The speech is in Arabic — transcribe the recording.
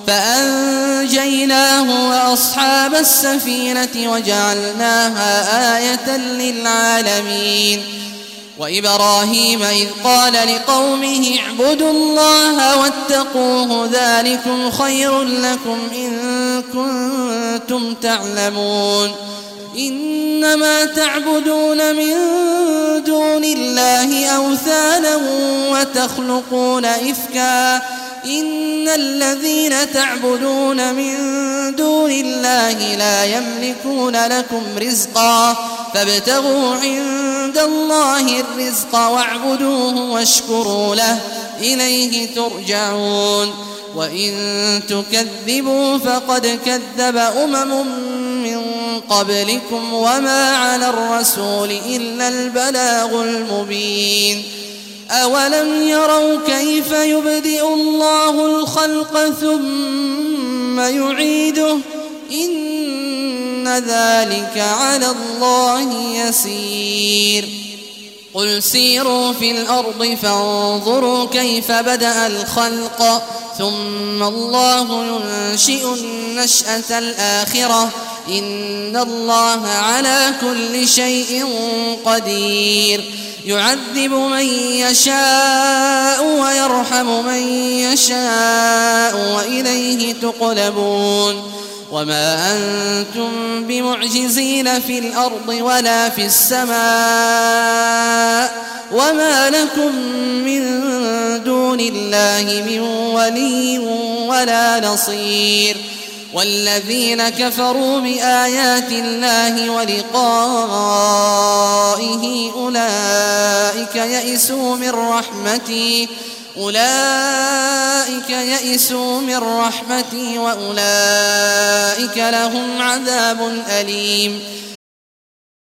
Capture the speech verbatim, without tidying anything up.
فأنجيناه وأصحاب السفينة وجعلناها آية للعالمين. وإبراهيم إذ قال لقومه اعبدوا الله واتقوه ذلكم خير لكم إن كنتم تعلمون. إنما تعبدون من دون الله أوثانا وتخلقون إفكا إن الذين تعبدون من دون الله لا يملكون لكم رزقا فابتغوا عند الله الرزق واعبدوه واشكروا له إليه ترجعون. وإن تكذبوا فقد كذب أمم من قبلكم وما على الرسول إلا البلاغ المبين. أولم يروا كيف يبدئ الله الخلق ثم يعيده إن ذلك على الله يسير. قل سيروا في الأرض فانظروا كيف بدأ الخلق ثم الله ينشئ النشأة الآخرة إن الله على كل شيء قدير. يعذب من يشاء ويرحم من يشاء وإليه تقلبون. وما أنتم بمعجزين في الأرض ولا في السماء وما لكم من دون الله من ولي ولا نصير. والذين كفروا بآيات الله ولقائه أولئك يئسوا من رحمتي أولئك يئسوا من رحمتي وأولئك لهم عذاب أليم.